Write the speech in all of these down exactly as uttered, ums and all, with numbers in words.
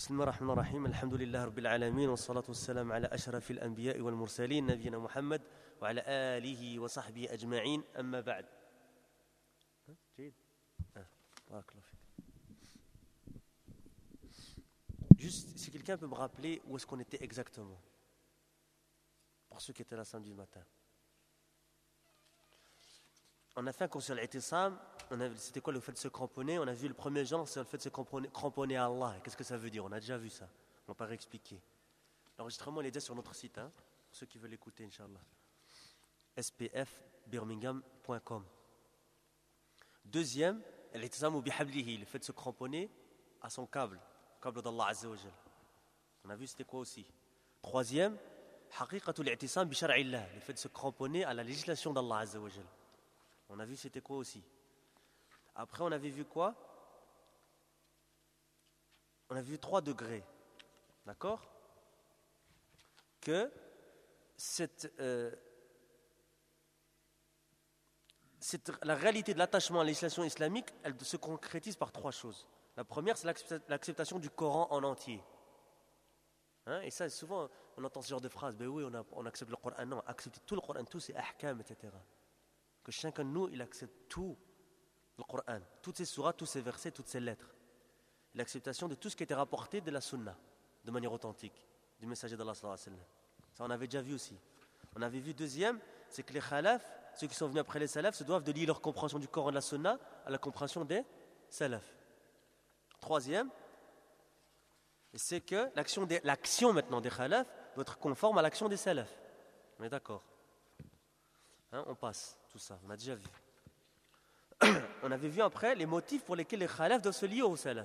بسم الله الرحمن الرحيم الحمد لله رب العالمين والصلاة والسلام على أشرف الأنبياء والمرسلين نبينا محمد وعلى آله وصحبه أجمعين أما بعد. جيد. بارك الله فيك. Juste, si quelqu'un peut me rappeler où est-ce qu'on était exactement, pour ceux qui étaient là samedi matin. On a fait un cours sur l'I'tisam, c'était quoi le fait de se cramponner? On a vu le premier genre, c'est le fait de se cramponner, cramponner à Allah. Qu'est-ce que ça veut dire? On a déjà vu ça, on va pas réexpliquer. L'enregistrement il est déjà sur notre site, hein, pour ceux qui veulent l'écouter, Inch'Allah. s p f birmingham point com. Deuxième, l'I'tisam ou bihablihi, le fait de se cramponner à son câble, le câble d'Allah Azza wa Jal. On a vu c'était quoi aussi. Troisième, haqiqatul i'tisam bi shar'illah, le fait de se cramponner à la législation d'Allah Azza wa Jal. On a vu c'était quoi aussi. Après on avait vu quoi? On a vu trois degrés. D'accord? Que cette, euh, cette, la réalité de l'attachement à la législation islamique, elle se concrétise par trois choses. La première, c'est l'acceptation du Coran en entier. Hein? Et ça, souvent, on entend ce genre de phrase. Ben oui, on, a, on accepte le Coran. Non, accepter tout le Coran, tous ses ahkam, et cetera. Que chacun de nous, il accepte tout le Coran, toutes ces sourates, tous ces versets, toutes ces lettres. L'acceptation de tout ce qui était rapporté de la sunna, de manière authentique, du messager d'Allah sallallahu alayhi wa sallam. Ça, on avait déjà vu aussi. On avait vu deuxième, c'est que les khalaf, ceux qui sont venus après les salafs, se doivent de lier leur compréhension du Coran et de la sunna à la compréhension des salafs. Troisième, c'est que l'action, des, l'action maintenant des khalaf doit être conforme à l'action des salafs. On est d'accord? Hein, on passe tout ça, on a déjà vu. On avait vu après les motifs pour lesquels les khalaf doivent se lier aux salaf.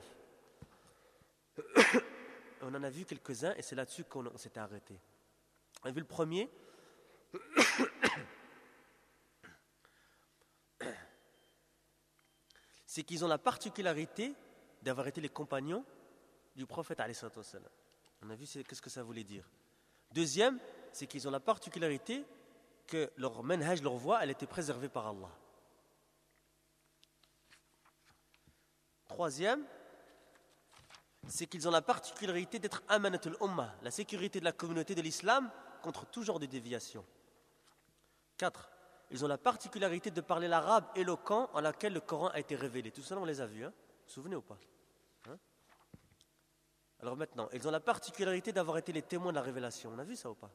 On en a vu quelques-uns et c'est là-dessus qu'on on s'était arrêté. On a vu le premier. C'est qu'ils ont la particularité d'avoir été les compagnons du prophète alayhi salatu wassalam. On a vu c'est, qu'est-ce que ça voulait dire. Deuxième, c'est qu'ils ont la particularité que leur manhaj, leur voie, elle était préservée par Allah. Troisième, c'est qu'ils ont la particularité d'être amanatul ummah, la sécurité de la communauté de l'islam contre tout genre de déviation. Quatre, ils ont la particularité de parler l'arabe éloquent en laquelle le Coran a été révélé. Tout ça, on les a vus, hein? Vous vous souvenez ou pas? Hein? Alors maintenant, ils ont la particularité d'avoir été les témoins de la révélation. On a vu ça ou pas?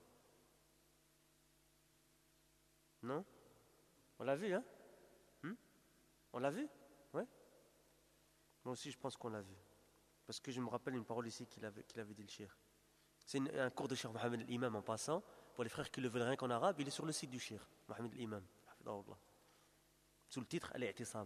Non? On l'a vu, hein? Hmm? On l'a vu? Ouais? Moi aussi, je pense qu'on l'a vu. Parce que je me rappelle une parole ici qu'il avait, qu'il avait dit le cheikh. C'est une, un cours de Cheikh Mohamed l'Imam en passant. Pour les frères qui le veulent rien qu'en arabe, il est sur le site du cheikh Mohamed l'Imam. Sous le titre Al-I'tisam.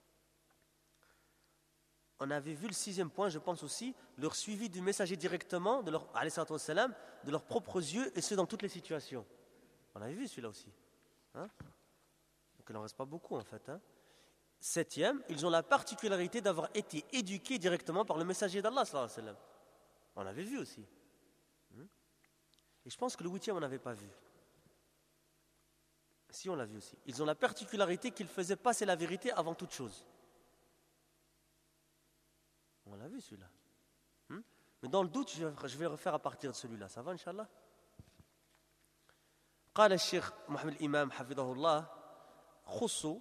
On avait vu le sixième point, je pense aussi, leur suivi du messager directement, de leur, alayhi salatu wassalam, de leurs propres yeux et ce dans toutes les situations. On avait vu celui-là aussi. Hein? Donc il n'en reste pas beaucoup en fait. Hein? Septième, ils ont la particularité d'avoir été éduqués directement par le messager d'Allah sallallahu alayhi wa sallam. On l'avait vu aussi. Et je pense que le huitième on n'avait pas vu. Si, on l'a vu aussi. Ils ont la particularité qu'ils faisaient passer la vérité avant toute chose. On l'a vu celui-là. Mais dans le doute, je vais le refaire à partir de celui-là. Ça va, Inch'Allah? قال الشيخ محمد الإمام حفظه الله خصوا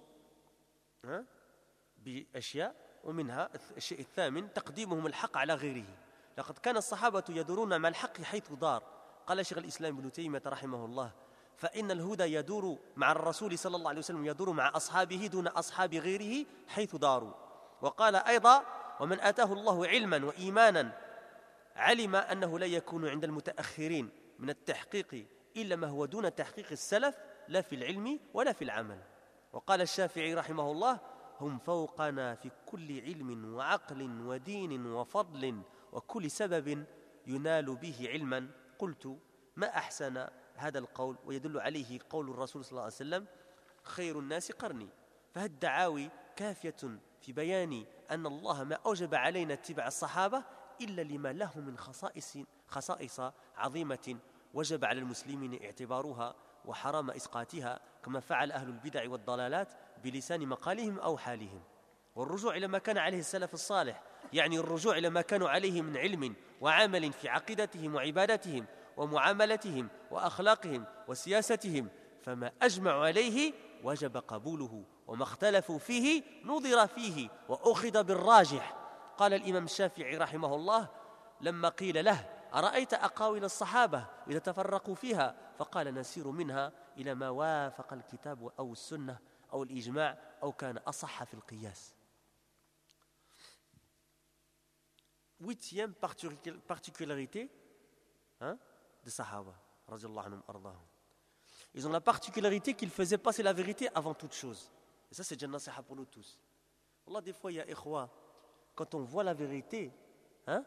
بأشياء ومنها الشيء الثامن تقديمهم الحق على غيره لقد كان الصحابة يدورون مع الحق حيث دار قال شيخ الإسلام ابن تيمية رحمه الله فإن الهدى يدور مع الرسول صلى الله عليه وسلم يدور مع أصحابه دون أصحاب غيره حيث داروا وقال أيضا ومن آتاه الله علما وإيمانا علم أنه لا يكون عند المتأخرين من التحقيق إلا ما هو دون تحقيق السلف لا في العلم ولا في العمل وقال الشافعي رحمه الله هم فوقنا في كل علم وعقل ودين وفضل وكل سبب ينال به علما قلت ما أحسن هذا القول ويدل عليه قول الرسول صلى الله عليه وسلم خير الناس قرني فهالدعاوي كافية في بيان أن الله ما أوجب علينا اتباع الصحابة إلا لما له من خصائص خصائص عظيمة وجب على المسلمين اعتبارها وحرام إسقاطها كما فعل أهل البدع والضلالات بلسان مقالهم أو حالهم والرجوع إلى ما كان عليه السلف الصالح، يعني الرجوع إلى ما كانوا عليه من علم وعمل في عقيدتهم وعبادتهم ومعاملتهم وأخلاقهم وسياستهم، فما أجمعوا عليه وجب قبوله، وما اختلفوا فيه نظر فيه وأخذ بالراجح. قال الإمام الشافعي رحمه الله لما قيل له: أرأيت أقاويل الصحابة إذا تفرقوا فيها؟ فقال: نسير منها إلى ما وافق الكتاب أو السنة أو الإجماع أو كان أصح في القياس. Huitième particularité hein, des Sahaba, radiallahu anhum ardahum. Ils ont la particularité qu'ils faisaient passer la vérité avant toute chose. Et ça, c'est Jannah Saha pour nous tous. Allah, des fois, il y a ikhwa, quand on voit la vérité, hein,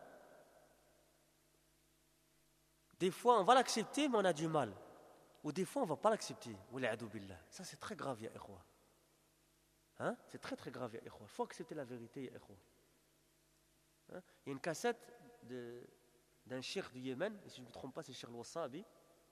des fois, on va l'accepter, mais on a du mal. Ou des fois, on ne va pas l'accepter. Ça, c'est très grave, ya ikhwa. Hein? C'est très, très grave, ya ikhwa. Il faut accepter la vérité, ya ikhwa. Hein? Il y a une cassette de, d'un cheikh du Yémen, et si je ne me trompe pas, c'est Cheikh Al-Wassabi.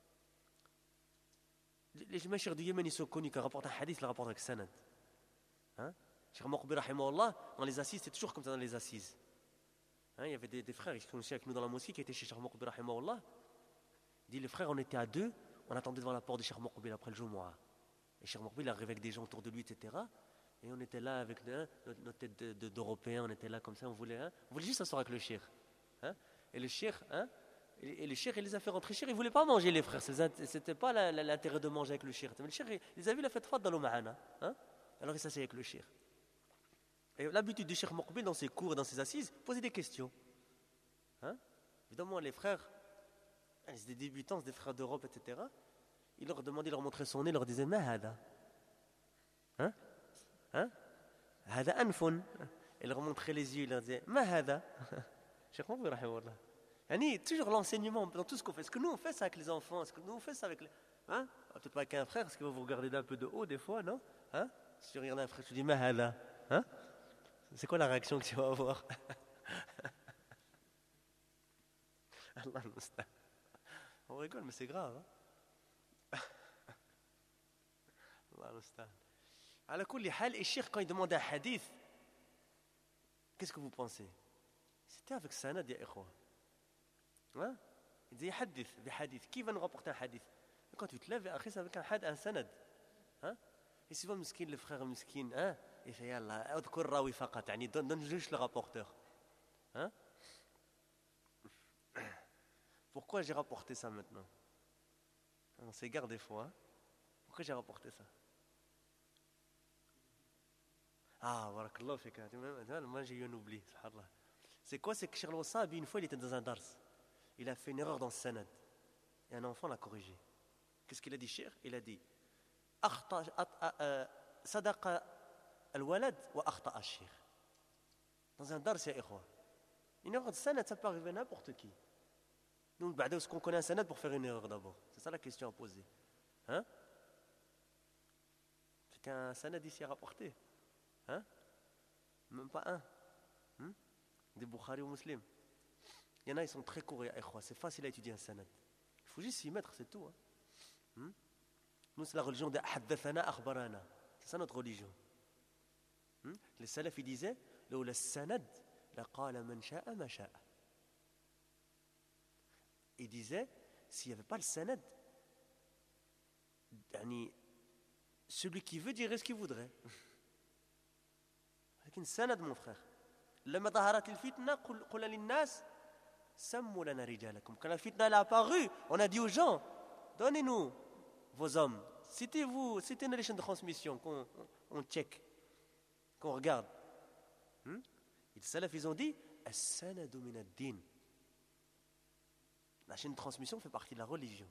Les cheikhs du Yémen, ils sont connus quand ils rapportent un hadith, ils le rapportent avec sanad. Hein? Cheikh Moqbi, rahimahullah, dans les assises, c'est toujours comme ça dans les assises. Hein? Il y avait des, des frères, ils sont aussi avec nous dans la mosquée, qui étaient chez Cheikh Moqbi, rahimahullah. Il dit, les frères, on était à deux, on attendait devant la porte de Cheikh Moqbi après le Jumu'ah. Et Cheikh Moqbi, il arrivait avec des gens autour de lui, et cetera. Et on était là avec hein, notre, notre tête de, de, d'Européens, on était là comme ça, on voulait, hein, on voulait juste s'asseoir avec le cheikh. Hein, et le cheikh, hein, et, et le cheikh, il les a fait rentrer. Le cheikh, il ne voulait pas manger, les frères. Ce n'était pas la, la, l'intérêt de manger avec le cheikh. Mais le cheikh, il les a vus, il a fait tfaddalou ma'ana. Hein, alors il s'asseyait avec le cheikh. Et l'habitude du cheikh Moqbil dans ses cours et dans ses assises, poser des questions. Hein, évidemment, les frères, c'est des débutants, c'est des frères d'Europe, et cetera. Il leur demandait, il leur montrait son nez, il leur disait, ma hada. Hein? Hein? Hada anfun. Il leur montrait les yeux, il leur disait ma hada. Cheikh Moqbil rahimahullah. Yani toujours l'enseignement dans tout ce qu'on fait. Est-ce que nous on fait ça avec les enfants? Est-ce que nous on fait ça avec les hein? Peut-être pas avec un frère, est-ce qu'il va vous regarder d'un peu de haut des fois, non? Hein? Si tu regardes un frère, tu dis ma hada. Hein? C'est quoi la réaction que tu vas avoir? Allah al-Mustan. On rigole mais c'est grave. Hein? Allah al-Mustan. À kulli hal, et Cheikh, quand il demandait un hadith, qu'est-ce que vous pensez? C'était avec sanad, ya ikhwa. Hein? Il disait hadith, des hadiths. Qui va nous rapporter un hadith? Et quand tu te lèves, c'est avec un had, un sanad. Hein? Et souvent, miskin, le frère miskin, hein? Il fait yallah, adkur rawi faqat, yani donne, donne juste le rapporteur. Hein? Pourquoi j'ai rapporté ça maintenant? On s'égare des fois. Hein? Pourquoi j'ai rapporté ça? Ah, barakallah fika. Moi j'ai eu un oubli, subhanallah. C'est quoi? C'est que Cheikh Al-Wassabi, une fois, il était dans un dars. Il a fait une erreur dans le sanad. Et un enfant l'a corrigé. Qu'est-ce qu'il a dit, Cheikh? Il a dit Sadaqa al-walad wa akhta al-Cheikh. Dans un dars, ya ikhwa. Une erreur de sanad, ça peut arriver à n'importe qui. Donc, est-ce qu'on connaît un sanad pour faire une erreur d'abord? C'est ça la question à poser. Hein? C'est qu'un sanad ici à rapporter. Hein? Même pas un. Hmm? Des Bukhari ou Muslim. Il y en a, ils sont très courts, c'est facile à étudier un sanad. Il faut juste s'y mettre, c'est tout. Hein? Hmm? Nous, c'est la religion de Haddathana Akhbarana. C'est ça notre religion. Hmm? Les salafs, ils disaient Lawla sanad, laqala man sha'a ma sha'a. Ils disaient, s'il n'y avait pas le sanad, yani, celui qui veut dirait ce qu'il voudrait. لكن سند mon frère. لما ظهرت الفتنة قل للناس سموا لنا رجالكم. Quand la fitna est apparue, on a dit aux gens, donnez-nous vos hommes. C'était vous, c'était une chaîne de transmission qu'on on check, qu'on regarde. Hmm? Les salafs, ils ont dit, as-sanadu min ad-din. La chaîne de transmission fait partie de la religion.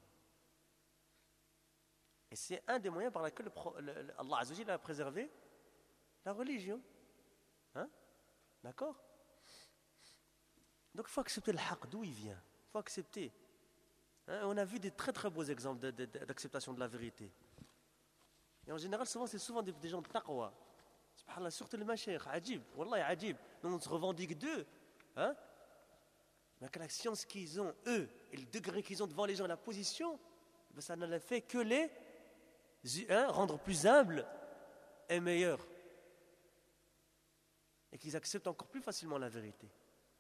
Et c'est un des moyens par lesquels Allah Azza wa Jalla a préservé la religion. Hein? D'accord? Donc il faut accepter le haqq, d'où il vient. Il faut accepter. Hein? On a vu des très très beaux exemples de, de, de, d'acceptation de la vérité. Et en général, souvent, c'est souvent des, des gens de taqwa. Subhanallah, surtout les mashayikh, ajib, wallahi ajib. Donc on se revendique d'eux. Hein? Mais que la science qu'ils ont, eux, et le degré qu'ils ont devant les gens, la position, ben ça ne fait que les hein, rendre plus humbles et meilleurs. et qu'ils acceptent encore plus facilement la vérité.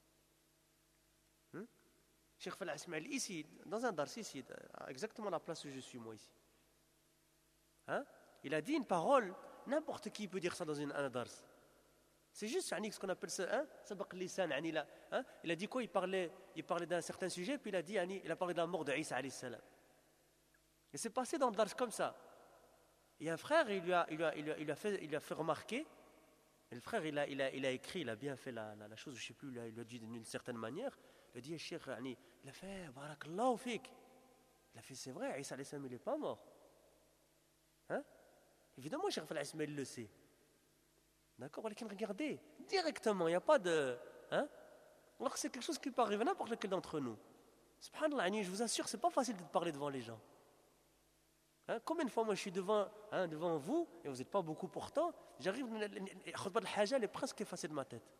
Hmm? Cheikh Falah Ismail, ici, dans un dars, ici, exactement à la place où je suis moi ici. Hein? Il a dit une parole, n'importe qui peut dire ça dans une, un dars. C'est juste ce qu'on appelle ça, hein? Sabaq lisan, hein? Il a dit quoi? Il parlait, il parlait d'un certain sujet, puis il a dit, il a parlé de la mort de Isa alayhi salam. Et c'est passé dans le dars comme ça. Et un frère, il lui a, il lui a, il lui a, il lui a, fait, il lui a fait remarquer. Et le frère, il a, il a, il a écrit, il a bien fait la, la, la chose, je ne sais plus, il lui a dit d'une certaine manière. Il a dit, Cheikh, il a fait, barakallahu fik. Il a fait, c'est vrai, Isa alayhi salam, il n'est pas mort. Hein? Évidemment, Cheikh Falah Ismail le sait. D'accord? Regardez, directement, il n'y a pas de... Hein? Alors que c'est quelque chose qui peut arriver à n'importe lequel d'entre nous. Subhanallah, je vous assure, ce n'est pas facile de parler devant les gens. Hein? Combien de fois moi je suis devant, hein, devant vous, et vous n'êtes pas beaucoup pourtant, j'arrive, khutbah al-haja, elle est presque effacée de ma tête.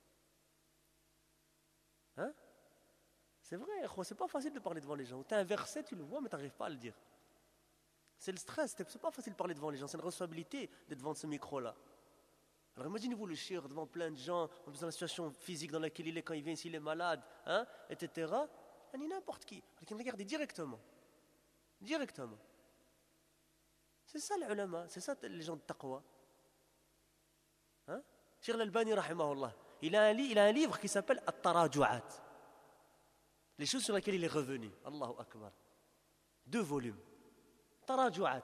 Hein? C'est vrai, c'est pas facile de parler devant les gens. Tu as un verset, tu le vois, mais tu n'arrives pas à le dire. C'est le stress, c'est pas facile de parler devant les gens, c'est une responsabilité d'être devant ce micro-là. Alors imaginez-vous le shir devant plein de gens, dans la situation physique dans laquelle il est quand il vient ici, il est malade, hein, et cetera. Il y a n'importe qui. Regardez directement. Directement. C'est ça les ulama, c'est ça les gens de taqwa. Hein? Cheikh Al-Albani, rahimahullah, il a un, li- il a un livre qui s'appelle At-Taraju'at. Les choses sur lesquelles il est revenu. Allahu Akbar. Deux volumes. Taraju'at.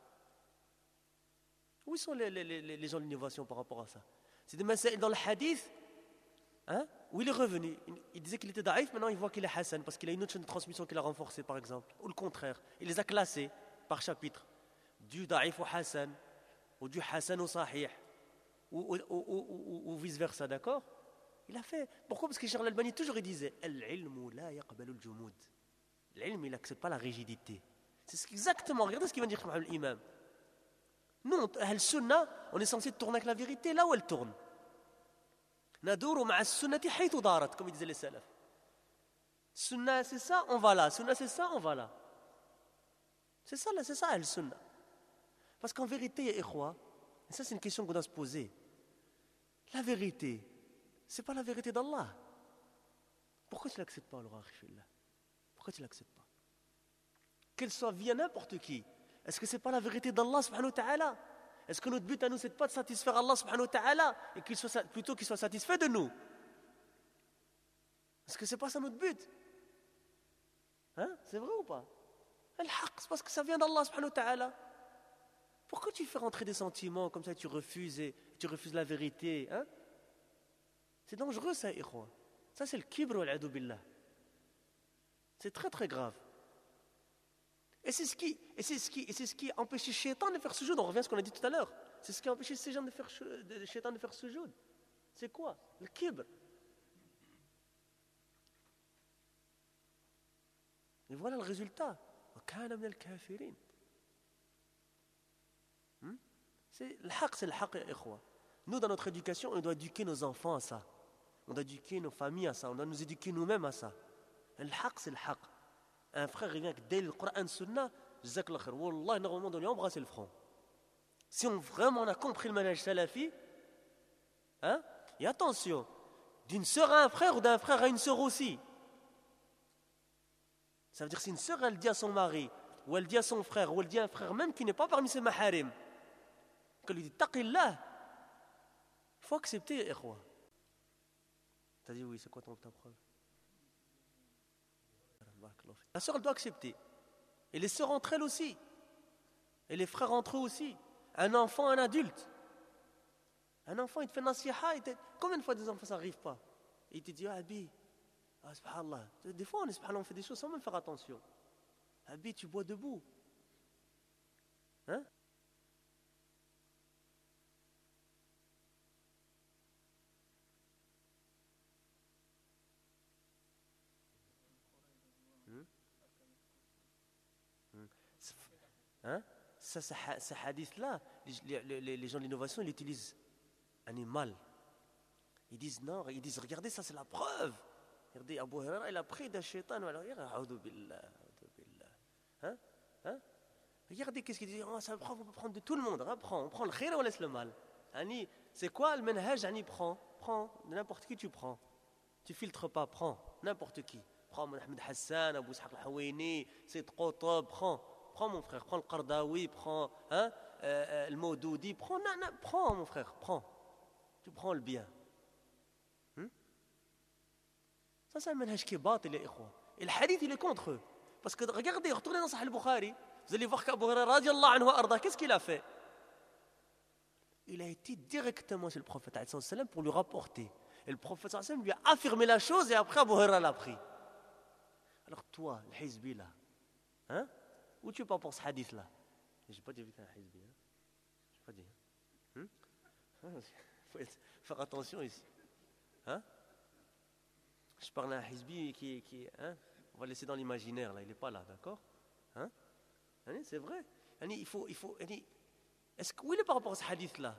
Où sont les, les, les, les gens de l'innovation par rapport à ça? C'est des masaïl dans le hadith, hein, où il est revenu. Il, il disait qu'il était daïf, maintenant il voit qu'il est hassan, parce qu'il a une autre chaîne de transmission qu'il a renforcée, par exemple. Ou le contraire. Il les a classés par chapitre. Du daïf au hassan, ou du hassan au sahih, ou, ou, ou, ou, ou vice-versa, d'accord? Il a fait. Pourquoi? Parce que Cheikh Al-Albani toujours il disait Al-ilmu la yaqbalu al-jumud. L'ilm, il n'accepte pas la rigidité. C'est exactement, regardez ce qu'il vient de dire l'imam. Nous, Al-Sunnah, on est censé tourner avec la vérité là où elle tourne. Nadouru ma'a sunnati haythu darat, comme ils disaient les salafs. Sunnah, c'est ça, on va là. Sunnah, c'est ça, on va là. C'est ça, là, c'est ça, Al-Sunnah. Parce qu'en vérité, ikhwa, et ça c'est une question qu'on doit se poser. La vérité, c'est pas la vérité d'Allah. Pourquoi tu ne l'acceptes pas, alors, pourquoi tu ne l'acceptes pas? Qu'elle soit via n'importe qui. Est-ce que ce n'est pas la vérité d'Allah subhanahu wa ta'ala? Est-ce que notre but à nous, ce n'est pas de satisfaire Allah subhanahu wa ta'ala et qu'il soit, plutôt qu'il soit satisfait de nous? Est-ce que ce n'est pas ça notre but? Hein? C'est vrai ou pas? Al-haq, c'est parce que ça vient d'Allah subhanahu wa ta'ala. Pourquoi tu fais rentrer des sentiments comme ça, tu refuses et tu refuses la vérité, hein? C'est dangereux ça, ikhwa. Ça c'est le kibr wal-'adu billah. C'est très très grave. Et c'est ce qui, et c'est ce qui, et c'est ce qui a empêché Shaitan de faire sujoud. On revient à ce qu'on a dit tout à l'heure. C'est ce qui a empêché ces gens de faire de Shaitan de faire sujoud. C'est quoi? Le kibr. Et voilà le résultat. وَكَانَ مِنَ الْكَافِرِينَ. C'est le haq, c'est le haq, ikhwa. Nous, dans notre éducation, on doit éduquer nos enfants à ça. On doit éduquer nos familles à ça. On doit nous éduquer nous-mêmes à ça. Le haq, c'est le haq. Un frère, il vient avec dès le Coran Sunna, Jazak al-Khair. Wallah, normalement, on doit lui embrasser le front. Si on vraiment on a compris le manhaj salafi, hein, et attention, d'une sœur à un frère ou d'un frère à une sœur aussi. Ça veut dire si une sœur, elle dit à son mari, ou elle dit à son frère, ou elle dit à un frère même qui n'est pas parmi ses maharim, qu'elle lui dit taqillah, il faut accepter, ikhwa. T'as dit oui, c'est quoi ton, ta preuve? La sœur, elle doit accepter. Et les sœurs entre elles aussi. Et les frères entre eux aussi. Un enfant, un adulte. Un enfant, il te fait nasiha. Il te... Combien de fois des enfants, ça n'arrive pas? Et il te dit, ah, Abi, ah, subhanallah. Des fois, on, subhanallah, on fait des choses sans même faire attention. Abi, tu bois debout. Hein? Hein? Ça, ce, ce hadith-là, les, les, les gens de l'innovation, ils l'utilisent animal. Ils disent non, ils disent regardez, ça c'est la preuve. Regardez, Abu Huraira, il a pris d'un shaitan. Hein? Hein? Regardez qu'est-ce qu'il dit. Oh, ça prend, on peut prendre de tout le monde. Hein? Prends, on prend le khayr ou on laisse le mal. C'est quoi le manhaj? Prends, prends prends. N'importe qui, tu prends. Tu filtres pas, prends. N'importe qui. Prends Mohamed Hassan, Abou Ishaq al-Hawaini, Sayyid Qutb, prends. Prends mon frère, prends le Qardawi, prends hein, euh, le Maudoudi, prends, non, non, prends mon frère, prends. Tu prends le bien. Hmm? Ça, c'est un manhaj qui est batil, les ikhwa. Et le hadith, il est contre eux. Parce que regardez, retournez dans Sahih al-Bukhari, vous allez voir qu'Abu Huraira, radiallahu anhu arda, qu'est-ce qu'il a fait? Il a été directement chez le prophète pour lui rapporter. Et le prophète lui a affirmé la chose et après Abu Huraira l'a pris. Alors toi, le hizbi là, hein? Où tu pars pour ce hadith là? Je n'ai pas dit que tu es un hizbi. Hein? Je n'ai pas dit. Il hmm? faut être, faire attention ici. Hein? Je parle à un hizbi qui, qui hein? On va le laisser dans l'imaginaire là, il n'est pas là, d'accord? Hein? C'est vrai. Il faut, il faut, est-ce que, où il est par rapport à ce hadith-là?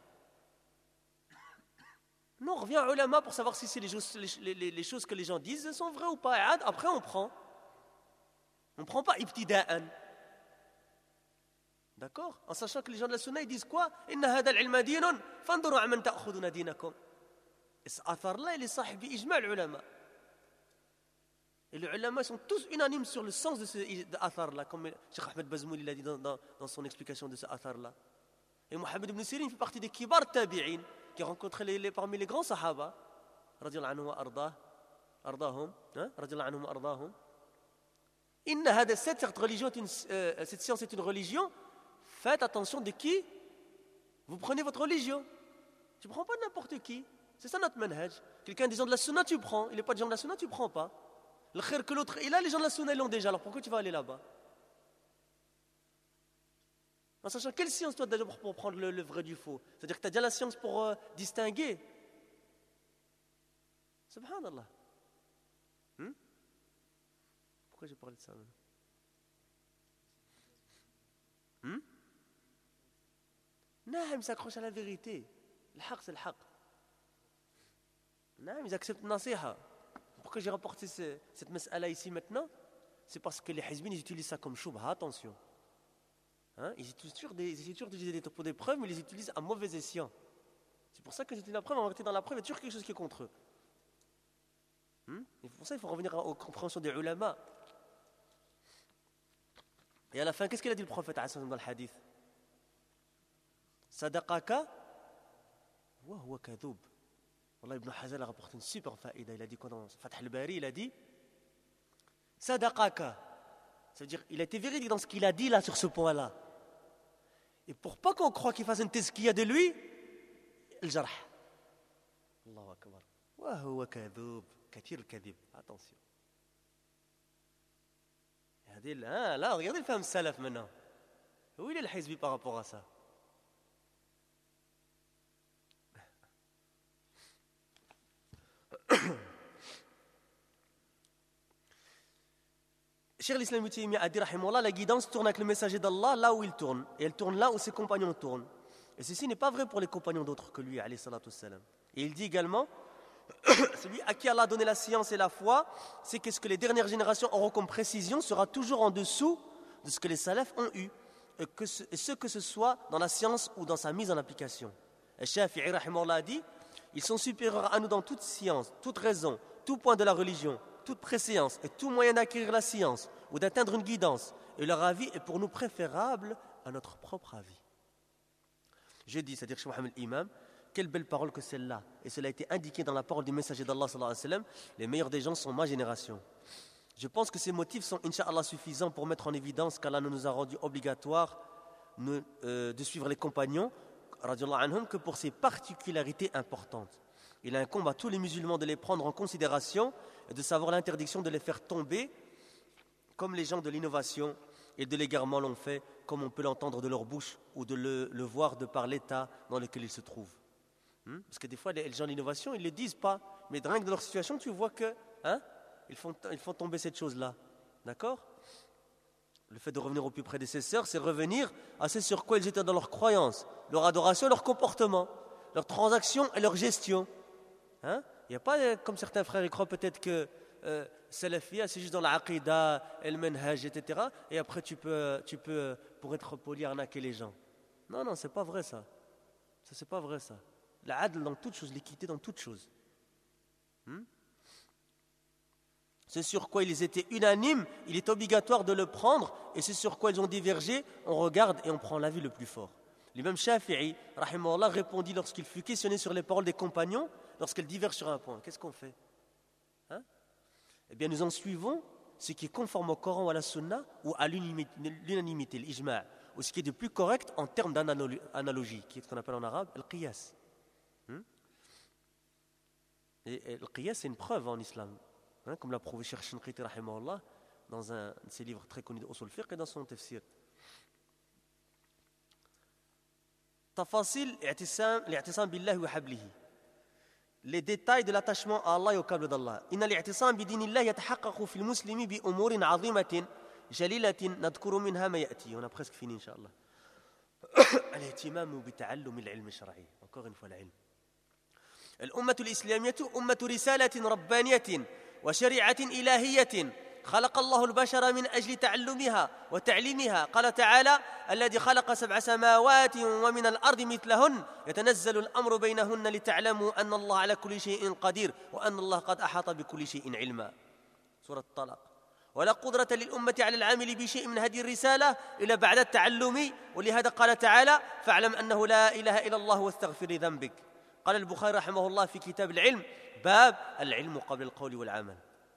Non, on revient à ulama pour savoir si c'est les, les, les, les choses que les gens disent sont vraies ou pas. Après, on prend. On ne prend pas ibtida'an. D'accord? En sachant que les gens de la sunna, ils disent quoi? Inna hada al-ilma dinun, fanduru aman ta'khuduna dinakum. Et cet athar-là, il est sahih bi ijma' al-ulama. Et les ulama sont tous unanimes sur le sens de ce athar-là, comme Cheikh Ahmed Bazmouli l'a dit dans, dans, dans son explication de ce athar-là. Et Mohamed ibn Sirin fait partie des kibar tabi'in qui a rencontré les, les, parmi les grands sahaba, radiyallahu anhum wa ardah, ardahum, hein, radiyallahu anhum wa ardahum. Inna hada, cette religion est une, euh, cette science est une religion. Faites attention de qui vous prenez votre religion. Tu ne prends pas n'importe qui. C'est ça notre manhaj. Quelqu'un des gens de la sunna, tu prends. Il n'est pas des gens de la sunna, tu ne prends pas. Le khair que l'autre, et là, les gens de la sunna, ils l'ont déjà. Alors pourquoi tu vas aller là-bas? En sachant quelle science toi déjà pour prendre le, le vrai du faux? C'est-à-dire que tu as déjà la science pour euh, distinguer. Subhanallah. Hmm? Pourquoi j'ai parlé de ça? Hmm? Non, ils s'accrochent à la vérité. Le haq, c'est le haq. Non, ils acceptent nasiha. Pourquoi j'ai rapporté ce, cette mas'ala ici maintenant? C'est parce que les hizbin, ils utilisent ça comme shubha, attention. Hein? Ils utilisent toujours des, ils utilisent des, des, des preuves, mais ils les utilisent à mauvais escient. C'est pour ça que j'utilise la preuve, en réalité dans la preuve, il y a toujours quelque chose qui est contre eux. Hmm? Et pour ça, il faut revenir aux compréhensions des ulama. Et à la fin, qu'est-ce qu'il a dit le prophète dans le hadith? Sadaqaka wa huwa kadhub. Wallah, Ibn Hazal a rapporté une super faïda. Il a dit quoi dans Fath al-Bari? Il a dit Sadaqaka. Ça veut dire il a été véridique dans ce qu'il a dit là sur ce point-là. Et pour pas qu'on croie qu'il fasse une tezkiya de lui, il jarh. Allahu akbar. Wa huwa kadhub. Kathir al-kadhib. Attention. Là, là, regardez le femme salaf maintenant. Où il est le hizbi par rapport à ça? Cheikh l'Islam Ibn Taymiyyah a dit rahimahullah, la guidance tourne avec le messager d'Allah là où il tourne, et elle tourne là où ses compagnons tournent. Et ceci n'est pas vrai pour les compagnons d'autres que lui, alayhi salatu wassalam. Et il dit également, celui à qui Allah a donné la science et la foi, c'est que ce que les dernières générations auront comme précision sera toujours en dessous de ce que les salafs ont eu, et, que ce, et ce que ce soit dans la science ou dans sa mise en application. Et Shafi'i rahimahullah a dit, ils sont supérieurs à nous dans toute science, toute raison, tout point de la religion, toute préséance et tout moyen d'acquérir la science ou d'atteindre une guidance, et leur avis est pour nous préférable à notre propre avis. Je dis, c'est-à-dire Cheikh Mohamed Imam, quelle belle parole que celle-là, et cela a été indiqué dans la parole du messager d'Allah sallallahu alayhi wa sallam, les meilleurs des gens sont ma génération. Je pense que ces motifs sont incha'Allah suffisants pour mettre en évidence qu'Allah ne nous a rendu obligatoire ne, euh, de suivre les compagnons radiallahu anhum que pour ces particularités importantes. Il incombe à tous les musulmans de les prendre en considération et de savoir l'interdiction de les faire tomber comme les gens de l'innovation et de l'égarement l'ont fait, comme on peut l'entendre de leur bouche ou de le, le voir de par l'état dans lequel ils se trouvent. Hmm? Parce que des fois, les gens de l'innovation, ils ne le disent pas, mais rien que dans leur situation, tu vois que hein, ils, font, ils font tomber cette chose-là. D'accord? Le fait de revenir aux plus prédécesseurs, c'est revenir à ce sur quoi ils étaient dans leur croyance, leur adoration, leur comportement, leur transaction et leur gestion. Hein? Il n'y a pas, comme certains frères, ils croient peut-être que euh, Salafia, c'est juste dans la aqidah, el manhaj, et cetera. Et après, tu peux, tu peux, pour être poli, arnaquer les gens. Non, non, c'est pas vrai ça. Ça, c'est pas vrai ça. La adl dans toute chose, l'équité dans toute chose. Hmm? Ce sur quoi ils étaient unanimes, il est obligatoire de le prendre, et ce sur quoi ils ont divergé, on regarde et on prend l'avis le plus fort. L'imam Shafi'i, rahimahullah, répondit lorsqu'il fut questionné sur les paroles des compagnons, lorsqu'elles divergent sur un point. Qu'est-ce qu'on fait? Hein? Eh bien, nous en suivons ce qui est conforme au Coran ou à la Sunna, ou à l'unanimité, l'ijma', ou ce qui est de plus correct en termes d'analogie, qui est ce qu'on appelle en arabe le qiyas. Hmm? Et, et le qiyas, c'est une preuve en islam. Hein, comme l'a prouvé Cheikh Shinqiti rahimahullah dans un de ses livres très connus d'Usul Fiqh et dans son tafsir. Tafasil l'i'tisam billahi wa hablihi. Les détails de l'attachement à Allah et au câble d'Allah. Inna l'i'tisam bi dinillah yatahaqqaqu fil muslimi bi umurin 'azimatin jalilatin nadhkuru minha ma ya'ti. On a presque fini inchallah. Al-ihtimam bi ta'allum al-'ilm ash-shar'i. Encore une fois l'ilm. الأمة الإسلامية أمة رسالة ربانية وشريعة إلهية خلق الله البشر من أجل تعلمها وتعليمها. قال تعالى: الذي خلق سبع سماوات ومن الأرض مثلهن يتنزل الأمر بينهن لتعلموا أن الله على كل شيء قدير وأن الله قد أحاط بكل شيء علما. سورة الطلاق. ولا قدرة للأمة على العمل بشيء من هذه الرسالة إلا بعد التعلم، ولهذا قال تعالى: فاعلم أنه لا إله إلا الله واستغفر لذنبك. قال البخاري رحمه الله في كتاب العلم: باب العلم قبل القول والعمل.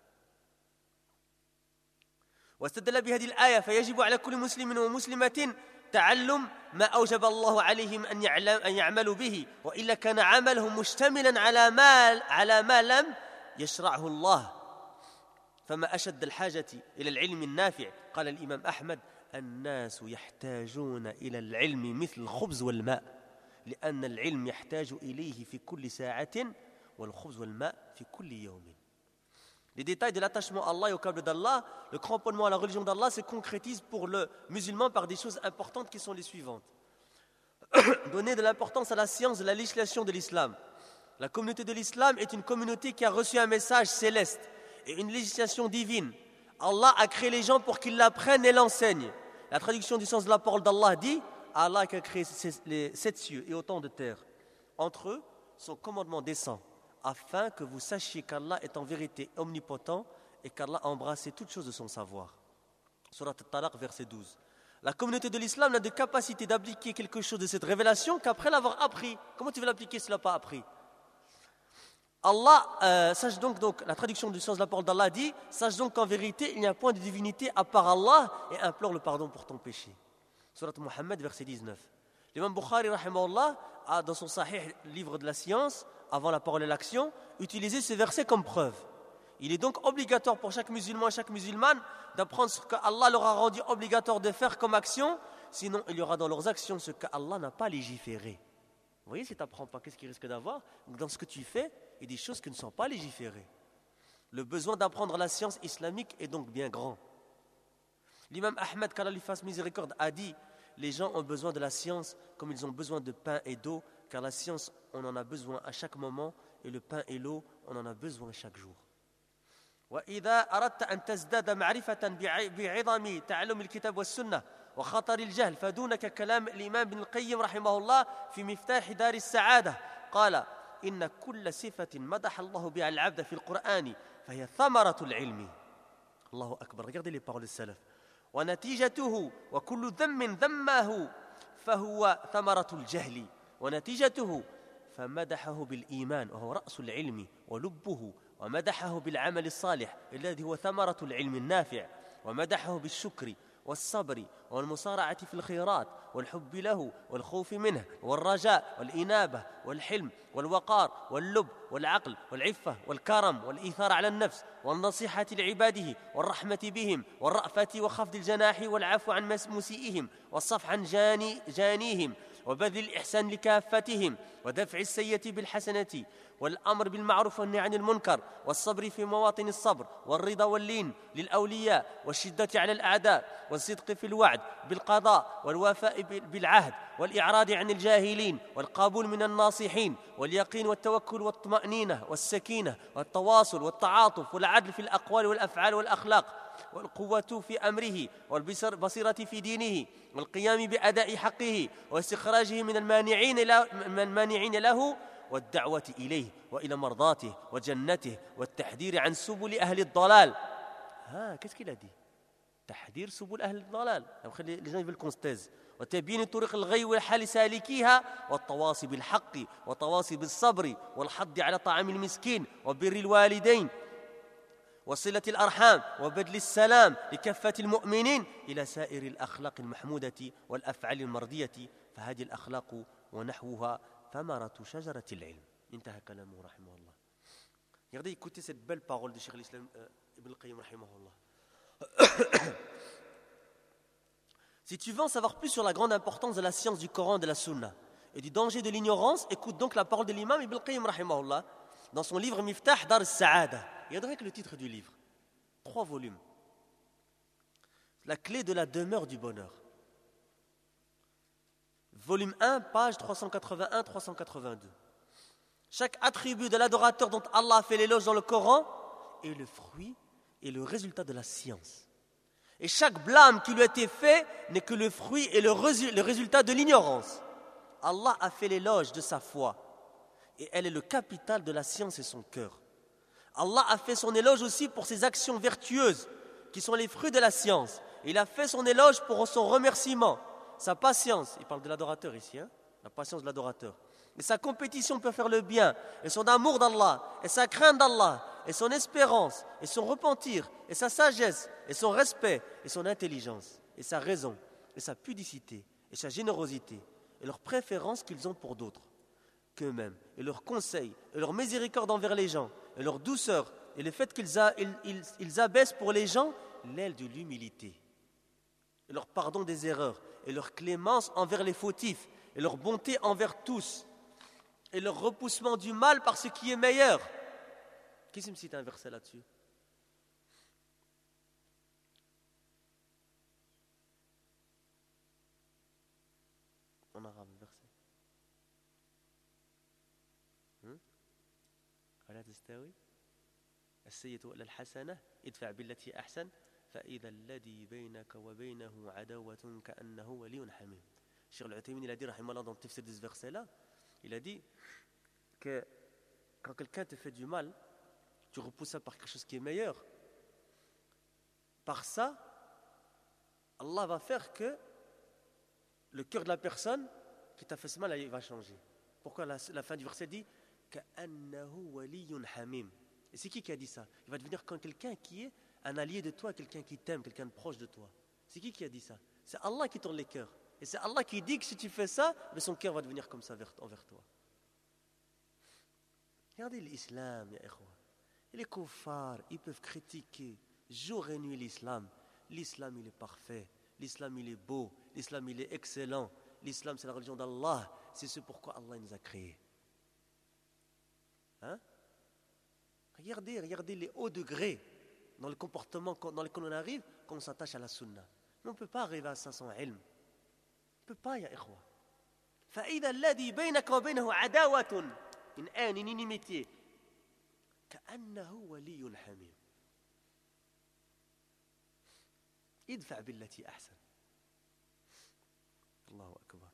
واستدل بهذه الآية: فيجب على كل مسلم ومسلمة تعلم ما أوجب الله عليهم أن يعلم أن يعملوا به، وإلا كان عملهم مشتملا على ما على ما لم يشرعه الله. فما أشد الحاجة إلى العلم النافع. قال الإمام أحمد: الناس يحتاجون إلى العلم مثل الخبز والماء، لأن العلم يحتاج إليه في كل ساعة والخبز والماء في كل يوم. Les détails de l'attachement à Allah et au câble d'Allah, le cramponnement à la religion d'Allah se concrétise pour le musulman par des choses importantes qui sont les suivantes. Donner de l'importance à la science de la législation de l'islam. La communauté de l'islam est une communauté qui a reçu un message céleste et une législation divine. Allah a créé les gens pour qu'ils l'apprennent et l'enseignent. La traduction du sens de la parole d'Allah dit: Allah qui a créé les sept cieux et autant de terres. Entre eux, son commandement descend, afin que vous sachiez qu'Allah est en vérité omnipotent et qu'Allah a embrassé toutes choses de son savoir. Surat Al-Talaq, verset douze. La communauté de l'islam n'a de capacité d'appliquer quelque chose de cette révélation qu'après l'avoir appris. Comment tu veux l'appliquer si tu ne l'as pas appris? Allah, euh, sache donc, donc, la traduction du sens de la parole d'Allah dit: sache donc qu'en vérité, il n'y a point de divinité à part Allah, et implore le pardon pour ton péché. Surat Muhammad, verset dix-neuf. L'imam Bukhari, rahimahullah, a dans son Sahih, livre de la science, avant la parole et l'action, utilisé ce verset comme preuve. Il est donc obligatoire pour chaque musulman et chaque musulmane d'apprendre ce qu'Allah leur a rendu obligatoire de faire comme action, sinon il y aura dans leurs actions ce qu'Allah n'a pas légiféré. Vous voyez, si tu n'apprends pas, qu'est-ce qu'il risque d'avoir? Dans ce que tu fais, il y a des choses qui ne sont pas légiférées. Le besoin d'apprendre la science islamique est donc bien grand. L'imam Ahmed, qu'Allah lui fasse miséricorde, a dit: les gens ont besoin de la science comme ils ont besoin de pain et d'eau, car la science, on en a besoin à chaque moment, et le pain et l'eau, on en a besoin chaque jour. وإذا أردت أن تزداد معرفة بعظم تعلم الكتاب والسنة وخطر الجهل فدونك كلام الإمام ابن القيم رحمه الله في مفتاح دار السعادة. قال: إن كل صفة مدح الله بها العبد في القرآن فهي ثمرة العلم. الله أكبر. Regardez les paroles du salaf. ونتيجته وكل ذم ذمه فهو ثمرة الجهل ونتيجته فمدحه بالإيمان وهو رأس العلم ولبه، ومدحه بالعمل الصالح الذي هو ثمرة العلم النافع، ومدحه بالشكر والصبر والمصارعة في الخيرات والحب له والخوف منه والرجاء والإنابة والحلم والوقار واللب والعقل والعفة والكرم والإيثار على النفس والنصيحة لعباده والرحمة بهم والرأفة وخفض الجناح والعفو عن مسيئهم والصفح عن جاني جانيهم وبذل الإحسان لكافتهم ودفع السيئة بالحسنة والأمر بالمعروف والنهي عن المنكر والصبر في مواطن الصبر والرضا واللين للأولياء والشدة على الأعداء والصدق في الوعد بالقضاء والوفاء بالعهد والإعراض عن الجاهلين والقبول من الناصحين واليقين والتوكل والطمأنينة والسكينة والتواصل والتعاطف والعدل في الأقوال والأفعال والأخلاق والقوة في أمره والبصيرة في دينه والقيام بأداء حقه واستخراجه من المانعين له والدعوة إليه وإلى مرضاته وجنته والتحذير عن سبل أهل الضلال. Ah, qu'est-ce qu'il a dit? تحذير سبل أهل الضلال. Les gens veulent qu'on se taise. وتبيين طرق الغي والحل سالكيها والتواصي بالحق والتواصي بالصبر والحض على طعام المسكين وبر الوالدين وصلة الأرحام وبذل السلام لكافة المؤمنين إلى سائر الأخلاق المحمودة والأفعال المرضية فهذه الأخلاق ونحوها ثمرة شجرة العلم. انتهى كلامه رحمه الله. Regardez, écoutez cette belle parole de Cheikh l'Islam euh, Ibn al-Qayyim rahimahullah. Si tu veux en savoir plus sur la grande importance de la science du Coran et de la Sunna et du danger de l'ignorance, écoute donc la parole de l'imam Ibn al-Qayyim rahimahullah dans son livre Miftah Dar al-Sa'ada. Regardez que le titre du livre, trois volumes. La clé de la demeure du bonheur. Volume un, page trois cent quatre-vingt-un à trois cent quatre-vingt-deux. Chaque attribut de l'adorateur dont Allah a fait l'éloge dans le Coran est le fruit et le résultat de la science. Et chaque blâme qui lui a été fait n'est que le fruit et le, resu- le résultat de l'ignorance. Allah a fait l'éloge de sa foi et elle est le capital de la science et son cœur. Allah a fait son éloge aussi pour ses actions vertueuses qui sont les fruits de la science. Il a fait son éloge pour son remerciement, sa patience, il parle de l'adorateur ici, hein, la patience de l'adorateur, et sa compétition pour faire le bien, et son amour d'Allah, et sa crainte d'Allah, et son espérance, et son repentir, et sa sagesse, et son respect, et son intelligence, et sa raison, et sa pudicité, et sa générosité, et leur préférence qu'ils ont pour d'autres qu'eux-mêmes, et leurs conseils, et leur miséricorde envers les gens, et leur douceur, et le fait qu'ils a, ils, ils, ils abaissent pour les gens l'aile de l'humilité, et leur pardon des erreurs, et leur clémence envers les fautifs, et leur bonté envers tous, et leur repoussement du mal par ce qui est meilleur. Qui me cite un verset là-dessus? En arabe, verset. ولا تستوي السيئة ولا الحسنة ادفع بالتي أحسن فإذا الذي بينك وبينه عداوة كأنه ولي حميم. Cheikh Al-Uthaymin, il a dit, rahimahullah, dans le tafsir de ce verset-là, il a dit que quand quelqu'un te fait du mal, tu repousses ça par quelque chose qui est meilleur. Par ça, Allah va faire que le cœur de la personne qui t'a fait ce mal, il va changer. Pourquoi la, la fin du verset dit كأنه ولي حميم. Et c'est qui qui a dit ça? Il va devenir comme quelqu'un qui est un allié de toi, quelqu'un qui t'aime, quelqu'un de proche de toi. C'est qui qui a dit ça? C'est Allah qui tourne les cœurs. Et c'est Allah qui dit que si tu fais ça, mais son cœur va devenir comme ça envers toi. Regardez l'islam, ya ikhwa. Et les kuffars, ils peuvent critiquer jour et nuit l'islam. L'islam, il est parfait. L'islam, il est beau. L'islam, il est excellent. L'islam, c'est la religion d'Allah. C'est ce pourquoi Allah nous a créés. Hein? Regardez, regardez les hauts degrés dans le comportement dans lequel on arrive quand on s'attache à la sunna. Mais on ne peut pas arriver à ça sans ilm. On ne peut pas, ya ikhwa. فإذا الذي بينك وبينه عداوة une haine, une inimitié كأنه ولي حميم ادفع بالتي أحسن. الله أكبر.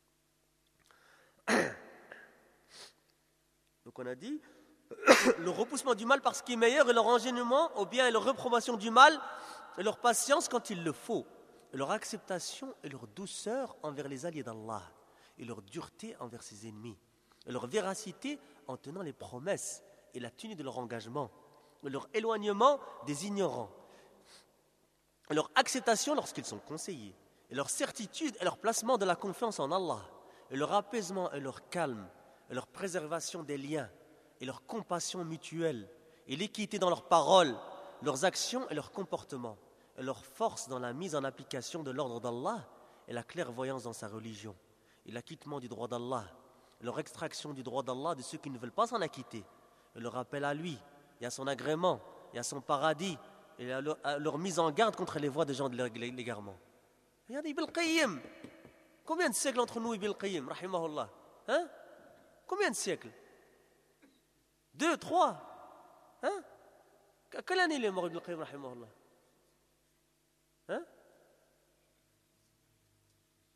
Donc on a dit le repoussement du mal par ce qui est meilleur et leur enchaînement au bien et leur réprobation du mal et leur patience quand il le faut et leur acceptation et leur douceur envers les alliés d'Allah et leur dureté envers ses ennemis et leur véracité en tenant les promesses et la tenue de leur engagement et leur éloignement des ignorants et leur acceptation lorsqu'ils sont conseillés et leur certitude et leur placement de la confiance en Allah et leur apaisement et leur calme et leur préservation des liens et leur compassion mutuelle et l'équité dans leurs paroles, leurs actions et leurs comportements et leur force dans la mise en application de l'ordre d'Allah et la clairvoyance dans sa religion et l'acquittement du droit d'Allah, leur extraction du droit d'Allah de ceux qui ne veulent pas s'en acquitter et leur appel à lui et à son agrément et à son paradis et à leur, à leur mise en garde contre les voies des gens de l'égarement. Regardez Ibn al-Qayyim. Combien de siècles entre nous Ibn al-Qayyim, rahimahullah, hein? Combien de siècles? Deux, trois? Hein? À quelle année il est mort Ibn al-Qayyim, rahimahullah? Hein?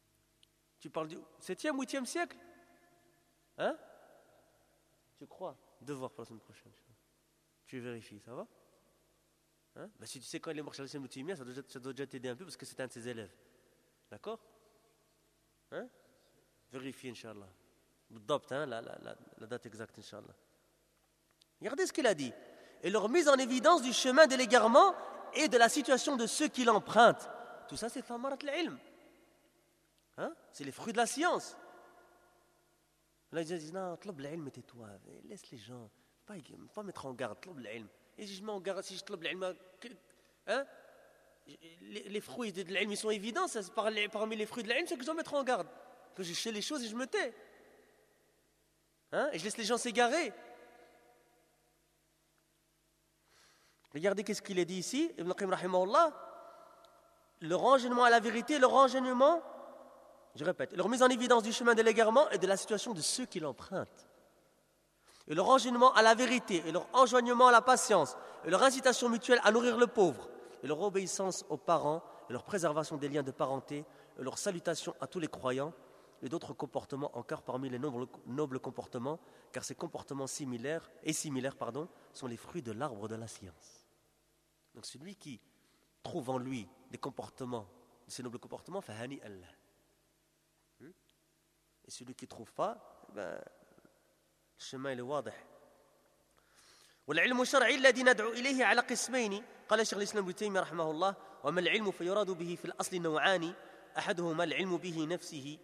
Tu parles du septième, huitième siècle? Hein? Tu crois? Devoir pour la semaine prochaine. Tu vérifies, ça va hein? Bah, si tu sais quand il est mort chez l'islam de Taymiyyah, ça doit, ça doit déjà t'aider un peu parce que c'est un de ses élèves. D'accord hein? Vérifie, Inch'Allah. Hein, la, la, la, la date exacte, Inch'Allah. Regardez ce qu'il a dit. Et leur mise en évidence du chemin de l'égarement et de la situation de ceux qui l'empruntent. Tout ça, c'est thamarat al-ilm. Hein? C'est les fruits de la science. Là, ils disent, non, tlab l'ilm, tais-toi, laisse les gens. Pas, pas mettre en garde, tlab l'ilm. Et si je mets en garde, si je tlab l'ilm, hein? les, les fruits de l'ilm, ils sont évidents. Ça, par les, parmi les fruits de l'ilm, c'est que je dois mettre en garde. Que je sais les choses et je me tais. Hein? Et je laisse les gens s'égarer. Regardez qu'est-ce qu'il est dit ici, Ibn Qayyim rahimahullah. Le renseignement à la vérité, le renseignement, je répète, leur mise en évidence du chemin de l'égarement et de la situation de ceux qui l'empruntent. Et leur enjoignement à la vérité, et leur enjoignement à la patience, et leur incitation mutuelle à nourrir le pauvre, et leur obéissance aux parents, et leur préservation des liens de parenté, et leur salutation à tous les croyants, et d'autres comportements encore parmi les nobles, nobles comportements, car ces comportements similaires et similaires pardon, sont les fruits de l'arbre de la science. Donc celui qui trouve en lui des comportements, de ces nobles comportements, fahani Allah. Et celui qui ne trouve pas, ben, le chemin est واضح. والعلم الشرعي الذي ندعو إليه على قسمين قال الشيخ الإسلام ابن تيمية رحمه الله وما العلم فيراد به في الأصل نوعان أحدهما العلم به نفسه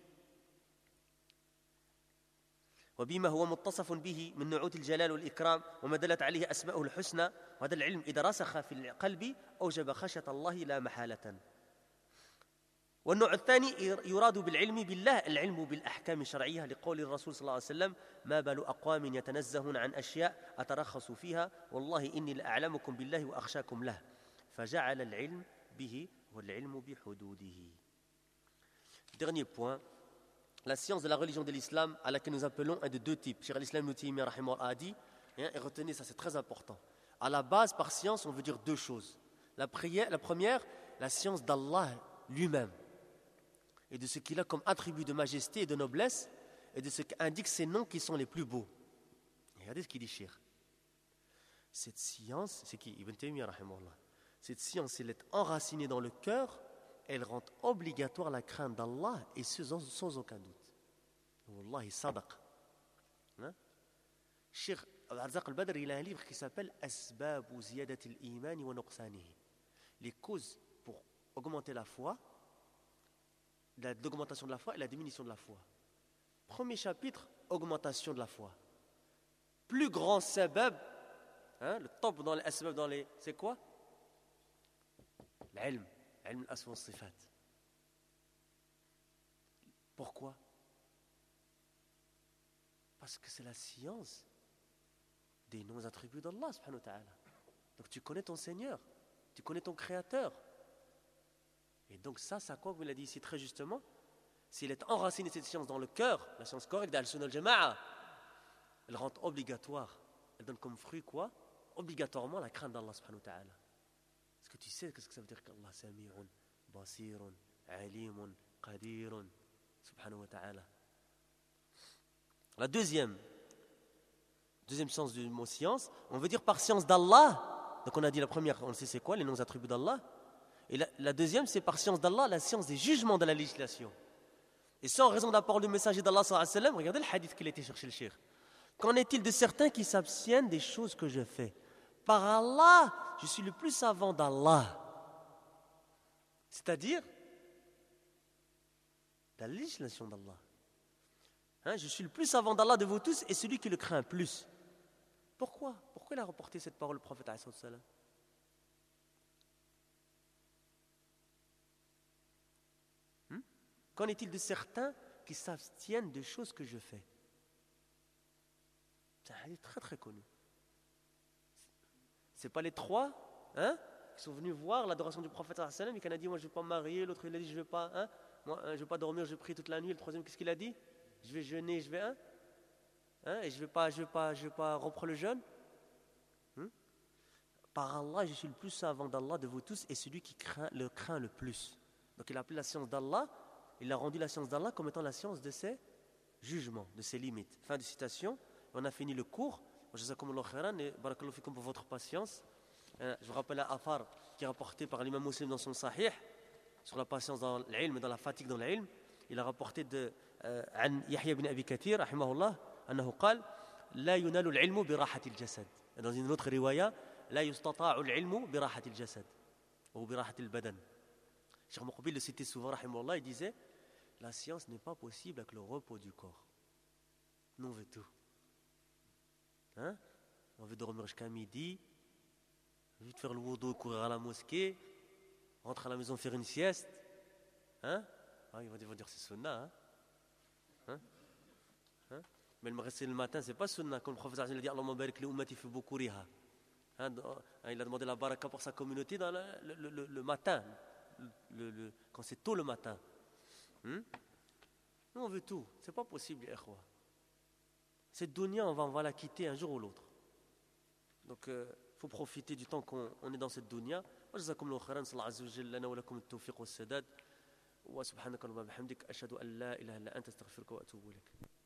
وبما هو متصف به من نعوت الجلال والإكرام وما دلت عليه أسماؤه الحسنى وهذا العلم إذا رسخ في القلب أوجب خشية الله لا محالة. والنوع الثاني يراد بالعلم بالله العلم بالأحكام الشرعية لقول الرسول صلى الله عليه وسلم ما بال أقوام يتنزهون عن أشياء أترخص فيها والله إني لأعلمكم بالله وأخشاكم له فجعل العلم به والعلم بحدوده. Dernier point, la science de la religion de l'islam à laquelle nous appelons est de deux types. Cheikh al-Islam Ibn Taymiyyah rahimahullah a dit, et retenez ça, c'est très important. À la base, par science, on veut dire deux choses. La, prière, la première, la science d'Allah lui-même et de ce qu'il a comme attribut de majesté et de noblesse et de ce qu'indiquent ses noms qui sont les plus beaux. Regardez ce qu'il dit, Cheikh. Cette science, c'est qui Ibn Taymiyyah rahimahullah. Cette science, elle est enracinée dans le cœur. Elle rend obligatoire la crainte d'Allah et ce sans, sans aucun doute. Wallahi sadaq. Hein? Cheikh Al-Arzaq al-Badr, il a un livre qui s'appelle Asbabu ziyadati al-iman wa nuqsanihi. Les causes pour augmenter la foi, l'augmentation de la foi et la diminution de la foi. Premier chapitre, augmentation de la foi. Plus grand sabab, hein, le top dans les asbab dans les, c'est quoi? L'ilm. Pourquoi? Parce que c'est la science des noms attribués d'Allah subhanahu wa ta'ala. Donc tu connais ton Seigneur, tu connais ton Créateur. Et donc ça, c'est quoi vous l'a dit ici très justement? S'il est enraciné cette science dans le cœur, la science correcte d'Al-Sunnah al-Jama'a, elle rend obligatoire, elle donne comme fruit quoi? Obligatoirement la crainte d'Allah subhanahu wa ta'ala. Est-ce que tu sais qu'est-ce que ça veut dire qu'Allah sami'un, basirun, alimun, qadirun, subhanahu wa ta'ala. La deuxième, deuxième sens du mot science, on veut dire par science d'Allah. Donc on a dit la première, on sait c'est quoi, les noms attributs d'Allah. Et la, la deuxième, c'est par science d'Allah, la science des jugements de la législation. Et ça en raison de la parole du messager d'Allah sallallahu alayhi wa sallam, regardez le hadith qu'il a été chercher le cheikh. Qu'en est-il de certains qui s'abstiennent des choses que je fais? Par Allah, je suis le plus savant d'Allah. C'est-à-dire, la législation d'Allah. Hein, je suis le plus savant d'Allah de vous tous et celui qui le craint plus. Pourquoi? Pourquoi il a rapporté cette parole, le prophète alayhi salam? hmm? Qu'en est-il de certains qui s'abstiennent de choses que je fais? C'est un hadith très très connu. C'est pas les trois hein, qui sont venus voir l'adoration du prophète sallallahu alayhi wa sallam et qui a dit moi je ne vais pas me marier, l'autre il a dit je ne vais pas hein, moi hein, je vais pas dormir, je prie toute la nuit, le troisième qu'est-ce qu'il a dit? Je vais jeûner, je vais hein, hein et je vais pas je vais pas je vais pas rompre le jeûne. Hmm? Par Allah, je suis le plus savant d'Allah de vous tous et celui qui craint, le craint le plus. Donc il a appelé la science d'Allah, il a rendu la science d'Allah comme étant la science de ses jugements, de ses limites. Fin de citation. On a fini le cours Jazakumullah khairan et barakallahu fikum pour votre patience. Euh, je vous rappelle un athar qui est rapporté par l'imam Muslim dans son Sahih sur la patience dans l'ilm et dans la fatigue dans l'ilm. Il a rapporté de عن يحيى بن أبي كثير رحمه الله أنه قال لا ينال العلم براحة الجسد. Dans une autre riwaya لا يستطاع العلم براحة الجسد ou براحة البدن. Cheikh Muqbil le citait souvent رحمه الله, il disait la science n'est pas possible avec le repos du corps. Nous on veut tout. Hein? On veut dormir jusqu'à midi, on veut faire le wudu, courir à la mosquée, rentrer à la maison faire une sieste. Hein? Ah, ils vont dire, dire c'est sunnah. Hein? Hein? Hein? Mais le rester le matin, c'est pas sunnah. Comme le professeur a dit, Allahumma barik li ummati fi bukuriha. Hein? Il a demandé la baraka pour sa communauté dans le, le, le, le matin, le, le, quand c'est tôt le matin. Hmm? Nous, on veut tout. C'est pas possible, les ikhwa. Cette dunya, on va, on va la quitter un jour ou l'autre. Donc, il euh, faut profiter du temps qu'on on est dans cette dunya. وجزاكم الله خيرا. صلى الله عز وجل لنا ولكم التوفيق والسداد. وسبحانك اللهم وبحمدك أشهد أن لا إله إلا أنت أستغفرك وأتوب إليك.